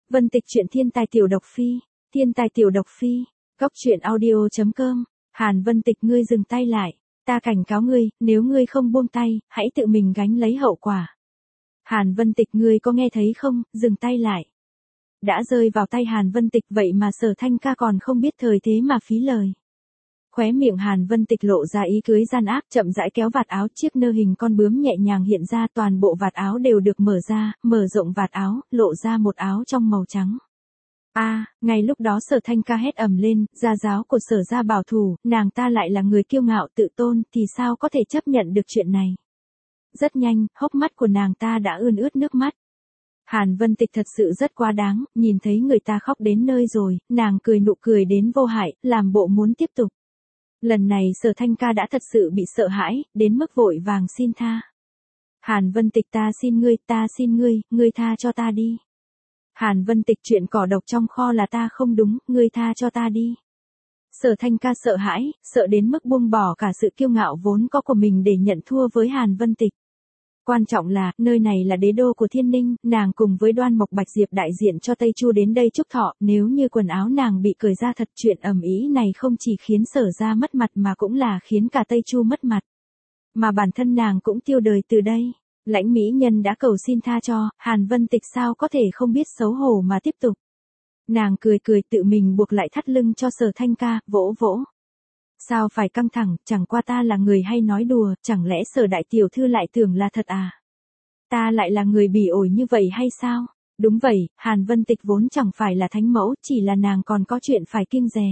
Vân Tịch truyện thiên tài tiểu độc phi, thiên tài tiểu độc phi, góc truyện audio.com, Hàn Vân Tịch ngươi dừng tay lại, ta cảnh cáo ngươi, nếu ngươi không buông tay, hãy tự mình gánh lấy hậu quả. Hàn Vân Tịch ngươi có nghe thấy không, dừng tay lại. Đã rơi vào tay Hàn Vân Tịch vậy mà Sở Thanh ca còn không biết thời thế mà phí lời. Khóe miệng Hàn Vân Tịch lộ ra ý cưới gian ác, chậm rãi kéo vạt áo, chiếc nơ hình con bướm nhẹ nhàng hiện ra, toàn bộ vạt áo đều được mở ra, mở rộng vạt áo, lộ ra một áo trong màu trắng. Ngay lúc đó Sở Thanh ca hét ầm lên, gia giáo của Sở gia bảo thủ, nàng ta lại là người kiêu ngạo tự tôn, thì sao có thể chấp nhận được chuyện này. Rất nhanh, hốc mắt của nàng ta đã ươn ướt nước mắt. Hàn Vân Tịch thật sự rất quá đáng, nhìn thấy người ta khóc đến nơi rồi, nàng cười nụ cười đến vô hại, làm bộ muốn tiếp tục. Lần này Sở Thanh ca đã thật sự bị sợ hãi, đến mức vội vàng xin tha. Hàn Vân Tịch ta xin ngươi tha cho ta đi. Hàn Vân Tịch chuyện cỏ độc trong kho là ta không đúng, ngươi tha cho ta đi. Sở Thanh ca sợ hãi, sợ đến mức buông bỏ cả sự kiêu ngạo vốn có của mình để nhận thua với Hàn Vân Tịch. Quan trọng là, nơi này là đế đô của Thiên Ninh, nàng cùng với Đoan Mộc Bạch Diệp đại diện cho Tây Chu đến đây chúc thọ, nếu như quần áo nàng bị cởi ra thật, chuyện ầm ĩ này không chỉ khiến Sở gia mất mặt mà cũng là khiến cả Tây Chu mất mặt. Mà bản thân nàng cũng tiêu đời từ đây. Lãnh mỹ nhân đã cầu xin tha cho, Hàn Vân Tịch sao có thể không biết xấu hổ mà tiếp tục. Nàng cười tự mình buộc lại thắt lưng cho Sở Thanh ca, vỗ vỗ. Sao phải căng thẳng, chẳng qua ta là người hay nói đùa, chẳng lẽ Sở đại tiểu thư lại tưởng là thật à? Ta lại là người bỉ ổi như vậy hay sao? Đúng vậy, Hàn Vân Tịch vốn chẳng phải là thánh mẫu, chỉ là nàng còn có chuyện phải kiêng dè.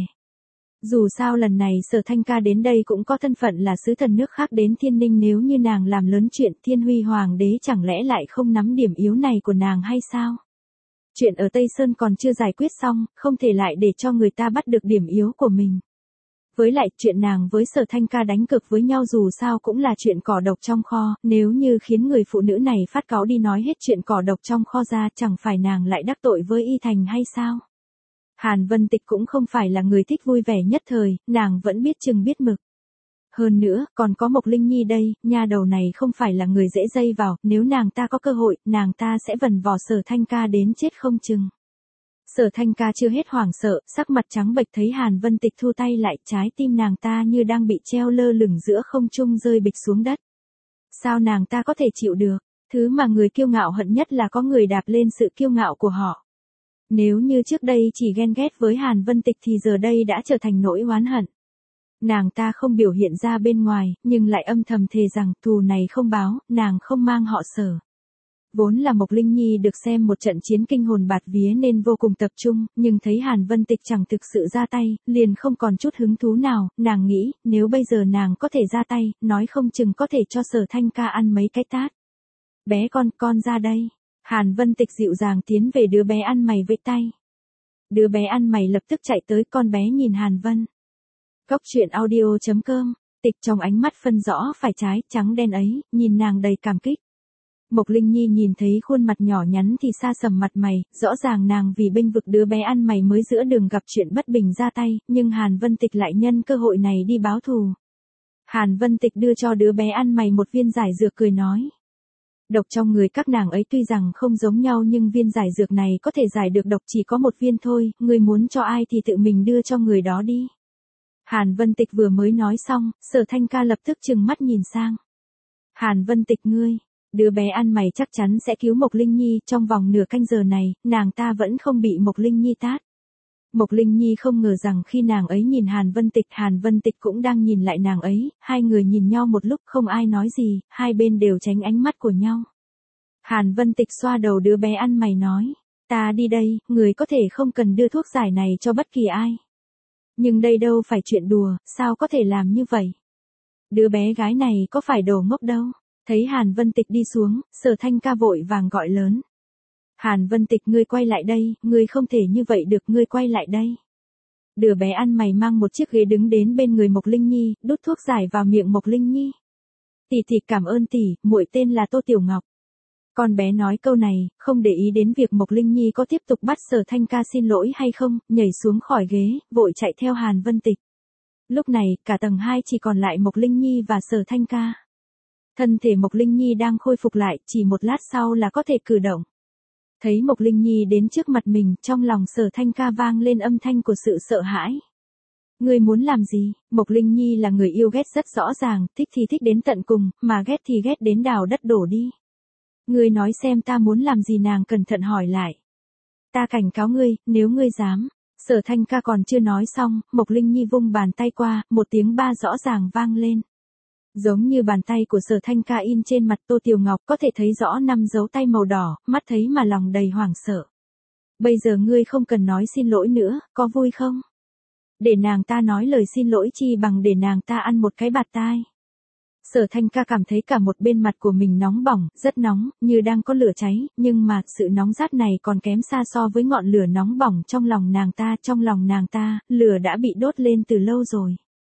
Dù sao lần này Sở Thanh ca đến đây cũng có thân phận là sứ thần nước khác đến Thiên Ninh, nếu như nàng làm lớn chuyện, Thiên Huy Hoàng đế chẳng lẽ lại không nắm điểm yếu này của nàng hay sao? Chuyện ở Tây Sơn còn chưa giải quyết xong, không thể lại để cho người ta bắt được điểm yếu của mình. Với lại chuyện nàng với Sở Thanh ca đánh cực với nhau dù sao cũng là chuyện cỏ độc trong kho, nếu như khiến người phụ nữ này phát cáu đi nói hết chuyện cỏ độc trong kho ra, chẳng phải nàng lại đắc tội với Y Thành hay sao? Hàn Vân Tịch cũng không phải là người thích vui vẻ nhất thời, nàng vẫn biết chừng biết mực. Hơn nữa, còn có Mộc Linh Nhi đây, nha đầu này không phải là người dễ dây vào, nếu nàng ta có cơ hội, nàng ta sẽ vần vò Sở Thanh ca đến chết không chừng. Sở Thanh ca chưa hết hoảng sợ, sắc mặt trắng bệch thấy Hàn Vân Tịch thu tay lại, trái tim nàng ta như đang bị treo lơ lửng giữa không trung rơi bịch xuống đất. Sao nàng ta có thể chịu được, thứ mà người kiêu ngạo hận nhất là có người đạp lên sự kiêu ngạo của họ. Nếu như trước đây chỉ ghen ghét với Hàn Vân Tịch thì giờ đây đã trở thành nỗi oán hận. Nàng ta không biểu hiện ra bên ngoài, nhưng lại âm thầm thề rằng thù này không báo, nàng không mang họ Sở. Vốn là Mộc Linh Nhi được xem một trận chiến kinh hồn bạt vía nên vô cùng tập trung, nhưng thấy Hàn Vân Tịch chẳng thực sự ra tay, liền không còn chút hứng thú nào, nàng nghĩ, nếu bây giờ nàng có thể ra tay, nói không chừng có thể cho Sở Thanh ca ăn mấy cái tát. Bé con ra đây. Hàn Vân Tịch dịu dàng tiến về đứa bé ăn mày vẫy tay. Đứa bé ăn mày lập tức chạy tới, con bé nhìn Hàn Vân. Góc truyện audio.com, Tịch trong ánh mắt phân rõ phải trái, trắng đen ấy, nhìn nàng đầy cảm kích. Mộc Linh Nhi nhìn thấy khuôn mặt nhỏ nhắn thì xa sầm mặt mày, rõ ràng nàng vì bênh vực đứa bé ăn mày mới giữa đường gặp chuyện bất bình ra tay, nhưng Hàn Vân Tịch lại nhân cơ hội này đi báo thù. Hàn Vân Tịch đưa cho đứa bé ăn mày một viên giải dược cười nói. Độc trong người các nàng ấy tuy rằng không giống nhau nhưng viên giải dược này có thể giải được độc chỉ có một viên thôi, người muốn cho ai thì tự mình đưa cho người đó đi. Hàn Vân Tịch vừa mới nói xong, Sở Thanh ca lập tức trừng mắt nhìn sang. Hàn Vân Tịch ngươi, đứa bé ăn mày chắc chắn sẽ cứu Mộc Linh Nhi, trong vòng nửa canh giờ này, nàng ta vẫn không bị Mộc Linh Nhi tát. Mộc Linh Nhi không ngờ rằng khi nàng ấy nhìn Hàn Vân Tịch cũng đang nhìn lại nàng ấy, hai người nhìn nhau một lúc không ai nói gì, hai bên đều tránh ánh mắt của nhau. Hàn Vân Tịch xoa đầu đứa bé ăn mày nói, ta đi đây, người có thể không cần đưa thuốc giải này cho bất kỳ ai. Nhưng đây đâu phải chuyện đùa, sao có thể làm như vậy? Đứa bé gái này có phải đồ ngốc đâu. Thấy Hàn Vân Tịch đi xuống, Sở Thanh ca vội vàng gọi lớn. Hàn Vân Tịch ngươi quay lại đây, ngươi không thể như vậy được, ngươi quay lại đây. Đứa bé ăn mày mang một chiếc ghế đứng đến bên người Mộc Linh Nhi, đút thuốc giải vào miệng Mộc Linh Nhi. Tỷ cảm ơn tỷ, muội tên là Tô Tiểu Ngọc. Con bé nói câu này, không để ý đến việc Mộc Linh Nhi có tiếp tục bắt Sở Thanh ca xin lỗi hay không, nhảy xuống khỏi ghế, vội chạy theo Hàn Vân Tịch. Lúc này, cả tầng 2 chỉ còn lại Mộc Linh Nhi và Sở Thanh ca. Thân thể Mộc Linh Nhi đang khôi phục lại, chỉ một lát sau là có thể cử động. Thấy Mộc Linh Nhi đến trước mặt mình, trong lòng Sở Thanh Ca vang lên âm thanh của sự sợ hãi. Ngươi muốn làm gì? Mộc Linh Nhi là người yêu ghét rất rõ ràng, thích thì thích đến tận cùng, mà ghét thì ghét đến đào đất đổ đi. Ngươi nói xem ta muốn làm gì, nàng cẩn thận hỏi lại. Ta cảnh cáo ngươi, nếu ngươi dám. Sở Thanh Ca còn chưa nói xong, Mộc Linh Nhi vung bàn tay qua, một tiếng ba rõ ràng vang lên. Giống như bàn tay của Sở Thanh Ca in trên mặt Tô Tiểu Ngọc, có thể thấy rõ 5 dấu tay màu đỏ, mắt thấy mà lòng đầy hoảng sợ. Bây giờ ngươi không cần nói xin lỗi nữa, có vui không? Để nàng ta nói lời xin lỗi chi bằng để nàng ta ăn một cái bạt tai. Sở Thanh Ca cảm thấy cả một bên mặt của mình nóng bỏng, rất nóng, như đang có lửa cháy, nhưng mà sự nóng rát này còn kém xa so với ngọn lửa nóng bỏng trong lòng nàng ta, lửa đã bị đốt lên từ lâu rồi.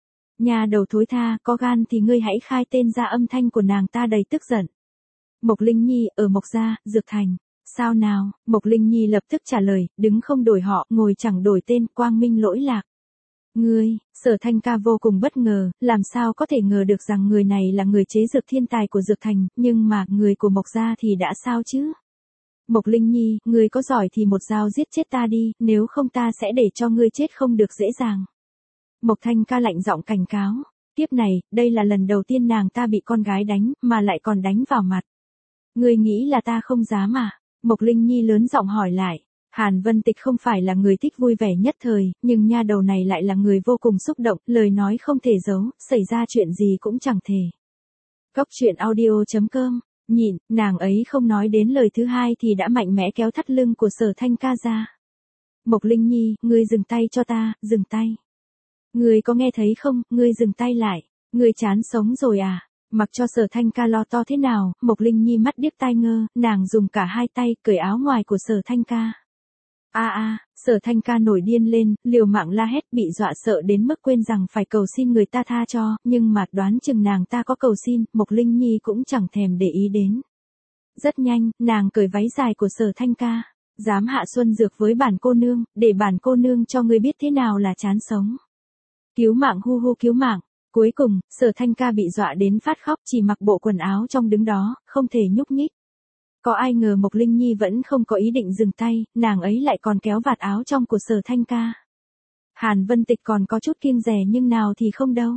Nhà đầu thối tha, có gan thì ngươi hãy khai tên ra, âm thanh của nàng ta đầy tức giận. Mộc Linh Nhi, ở Mộc Gia, Dược Thành. Sao nào? Mộc Linh Nhi lập tức trả lời, đứng không đổi họ, ngồi chẳng đổi tên, quang minh lỗi lạc. Ngươi, Sở Thanh Ca vô cùng bất ngờ, làm sao có thể ngờ được rằng người này là người chế dược thiên tài của Dược Thành, nhưng mà người của Mộc Gia thì đã sao chứ? Mộc Linh Nhi, ngươi có giỏi thì một dao giết chết ta đi, nếu không ta sẽ để cho ngươi chết không được dễ dàng. Mộc Thanh Ca lạnh giọng cảnh cáo. Tiếp này, đây là lần đầu tiên nàng ta bị con gái đánh, mà lại còn đánh vào mặt. Ngươi nghĩ là ta không dám à? Mộc Linh Nhi lớn giọng hỏi lại. Hàn Vân Tịch không phải là người thích vui vẻ nhất thời, nhưng nha đầu này lại là người vô cùng xúc động, lời nói không thể giấu, xảy ra chuyện gì cũng chẳng thể. Cốc truyện audio.com, nhịn, nàng ấy không nói đến lời thứ hai thì đã mạnh mẽ kéo thắt lưng của Sở Thanh Ca ra. Mộc Linh Nhi, ngươi dừng tay cho ta, dừng tay. Ngươi có nghe thấy không, ngươi dừng tay lại, ngươi chán sống rồi à? Mặc cho Sở Thanh Ca lo to thế nào, Mộc Linh Nhi mắt điếc tai ngơ, nàng dùng cả hai tay cởi áo ngoài của Sở Thanh Ca. Sở Thanh Ca nổi điên lên, liều mạng la hét, bị dọa sợ đến mức quên rằng phải cầu xin người ta tha cho, nhưng mà đoán chừng nàng ta có cầu xin, Mộc Linh Nhi cũng chẳng thèm để ý đến. Rất nhanh, nàng cởi váy dài của Sở Thanh Ca. Dám hạ xuân dược với bản cô nương, để bản cô nương cho ngươi biết thế nào là chán sống. Cứu mạng, hu hu cứu mạng. Cuối cùng, Sở Thanh Ca bị dọa đến phát khóc, chỉ mặc bộ quần áo trong đứng đó, không thể nhúc nhích. Có ai ngờ Mộc Linh Nhi vẫn không có ý định dừng tay, nàng ấy lại còn kéo vạt áo trong của Sở Thanh Ca. Hàn Vân Tịch còn có chút kiêng dè nhưng nào thì không đâu.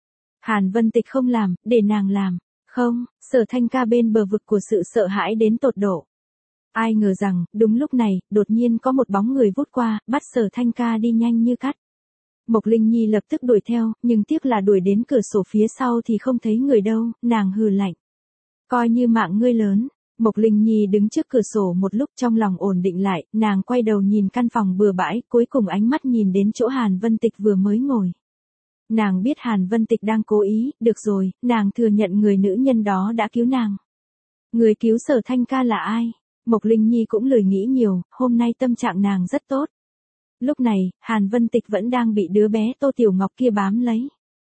Hàn Vân Tịch không làm, để nàng làm. Không, Sở Thanh Ca bên bờ vực của sự sợ hãi đến tột độ. Ai ngờ rằng, đúng lúc này, đột nhiên có một bóng người vút qua, bắt Sở Thanh Ca đi nhanh như cắt. Mộc Linh Nhi lập tức đuổi theo, nhưng tiếc là đuổi đến cửa sổ phía sau thì không thấy người đâu, nàng hừ lạnh. Coi như mạng ngươi lớn. Mộc Linh Nhi đứng trước cửa sổ một lúc, trong lòng ổn định lại, nàng quay đầu nhìn căn phòng bừa bãi, cuối cùng ánh mắt nhìn đến chỗ Hàn Vân Tịch vừa mới ngồi. Nàng biết Hàn Vân Tịch đang cố ý, được rồi, nàng thừa nhận người nữ nhân đó đã cứu nàng. Người cứu Sở Thanh Ca là ai? Mộc Linh Nhi cũng lười nghĩ nhiều, hôm nay tâm trạng nàng rất tốt. Lúc này, Hàn Vân Tịch vẫn đang bị đứa bé Tô Tiểu Ngọc kia bám lấy.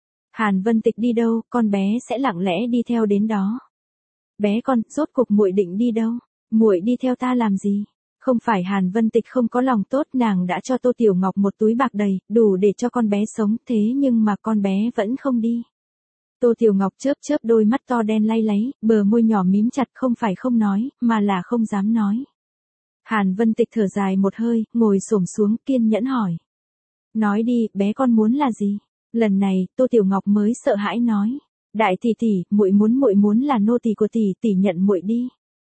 Hàn Vân Tịch đi đâu, con bé sẽ lặng lẽ đi theo đến đó. Bé con, rốt cuộc muội định đi đâu? Muội đi theo ta làm gì? Không phải Hàn Vân Tịch không có lòng tốt, nàng đã cho Tô Tiểu Ngọc một túi bạc đầy, đủ để cho con bé sống, thế nhưng mà con bé vẫn không đi. Tô Tiểu Ngọc chớp chớp đôi mắt to đen lay láy, bờ môi nhỏ mím chặt, không phải không nói, mà là không dám nói. Hàn Vân Tịch thở dài một hơi, ngồi xổm xuống, kiên nhẫn hỏi. Nói đi, bé con muốn là gì? Lần này, Tô Tiểu Ngọc mới sợ hãi nói. Đại tỷ tỷ, muội muốn là nô tỳ của tỷ, tỷ nhận muội đi.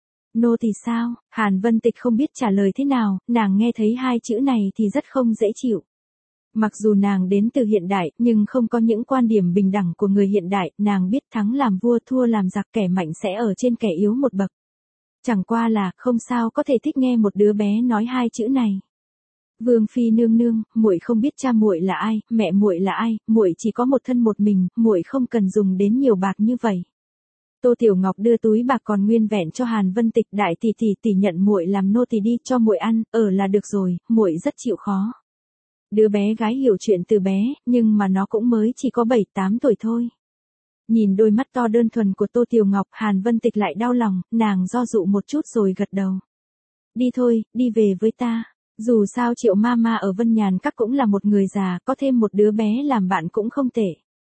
Nô tỳ sao? Hàn Vân Tịch không biết trả lời thế nào, nàng nghe thấy hai chữ này thì rất không dễ chịu. Mặc dù nàng đến từ hiện đại, nhưng không có những quan điểm bình đẳng của người hiện đại, nàng biết thắng làm vua thua làm giặc, kẻ mạnh sẽ ở trên kẻ yếu một bậc. Chẳng qua là, không sao có thể thích nghe một đứa bé nói hai chữ này. Vương phi nương nương, muội không biết cha muội là ai, mẹ muội là ai, muội chỉ có một thân một mình, muội không cần dùng đến nhiều bạc như vậy. Tô Tiểu Ngọc đưa túi bạc còn nguyên vẹn cho Hàn Vân Tịch, đại tỷ tỷ nhận muội làm nô tỳ đi, cho muội ăn, ở là được rồi, muội rất chịu khó. Đứa bé gái hiểu chuyện từ bé, nhưng mà nó cũng mới chỉ có 7-8 tuổi thôi. Nhìn đôi mắt to đơn thuần của Tô Tiểu Ngọc, Hàn Vân Tịch lại đau lòng, nàng do dự một chút rồi gật đầu. Đi thôi, đi về với ta. Dù sao Triệu Mama ở Vân Nhàn Các cũng là một người già, có thêm một đứa bé làm bạn cũng không tệ.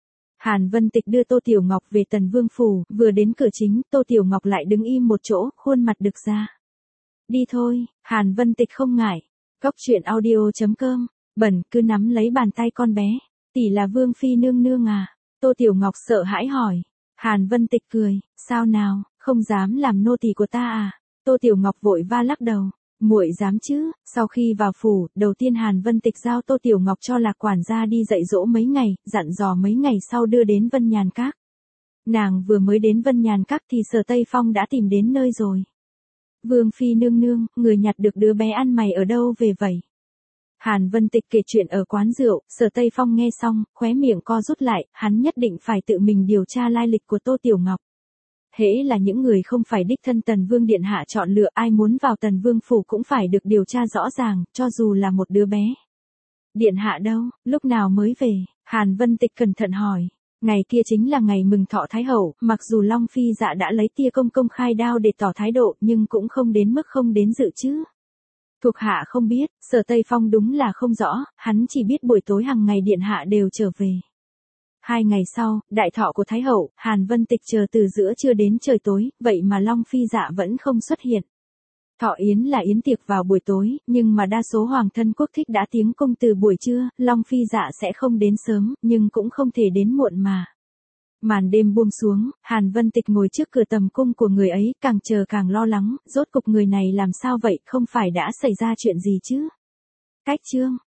Hàn Vân Tịch đưa Tô Tiểu Ngọc về Tần Vương Phủ, vừa đến cửa chính, Tô Tiểu Ngọc lại đứng im một chỗ, khuôn mặt đực ra. Đi thôi, Hàn Vân Tịch không ngại. Cốc truyện audio.com, bẩn cứ nắm lấy bàn tay con bé. Tỷ là Vương Phi nương nương à? Tô Tiểu Ngọc sợ hãi hỏi. Hàn Vân Tịch cười, sao nào, không dám làm nô tỳ của ta à? Tô Tiểu Ngọc vội va lắc đầu. Muội dám chứ? Sau khi vào phủ, đầu tiên Hàn Vân Tịch giao Tô Tiểu Ngọc cho Lạc quản gia đi dạy dỗ mấy ngày, dặn dò mấy ngày sau đưa đến Vân Nhàn Các. Nàng vừa mới đến Vân Nhàn Các thì Sở Tây Phong đã tìm đến nơi rồi. Vương Phi nương nương, người nhặt được đứa bé ăn mày ở đâu về vậy? Hàn Vân Tịch kể chuyện ở quán rượu, Sở Tây Phong nghe xong, khóe miệng co rút lại, hắn nhất định phải tự mình điều tra lai lịch của Tô Tiểu Ngọc. Hễ là những người không phải đích thân Tần Vương Điện Hạ chọn lựa, ai muốn vào Tần Vương Phủ cũng phải được điều tra rõ ràng, cho dù là một đứa bé. Điện Hạ đâu, lúc nào mới về? Hàn Vân Tịch cẩn thận hỏi. Ngày kia chính là ngày mừng thọ Thái Hậu, mặc dù Long Phi Dạ đã lấy tia công khai đao để tỏ thái độ, nhưng cũng không đến mức không đến dự chứ. Thuộc hạ không biết, Sở Tây Phong đúng là không rõ, hắn chỉ biết buổi tối hàng ngày Điện Hạ đều trở về. 2 ngày sau, đại thọ của Thái Hậu, Hàn Vân Tịch chờ từ giữa trưa đến trời tối, vậy mà Long Phi Dạ vẫn không xuất hiện. Thọ yến là yến tiệc vào buổi tối, nhưng mà đa số hoàng thân quốc thích đã tiến công từ buổi trưa, Long Phi Dạ sẽ không đến sớm, nhưng cũng không thể đến muộn mà. Màn đêm buông xuống, Hàn Vân Tịch ngồi trước cửa tầm cung của người ấy, càng chờ càng lo lắng, rốt cục người này làm sao vậy, không phải đã xảy ra chuyện gì chứ? Cách chương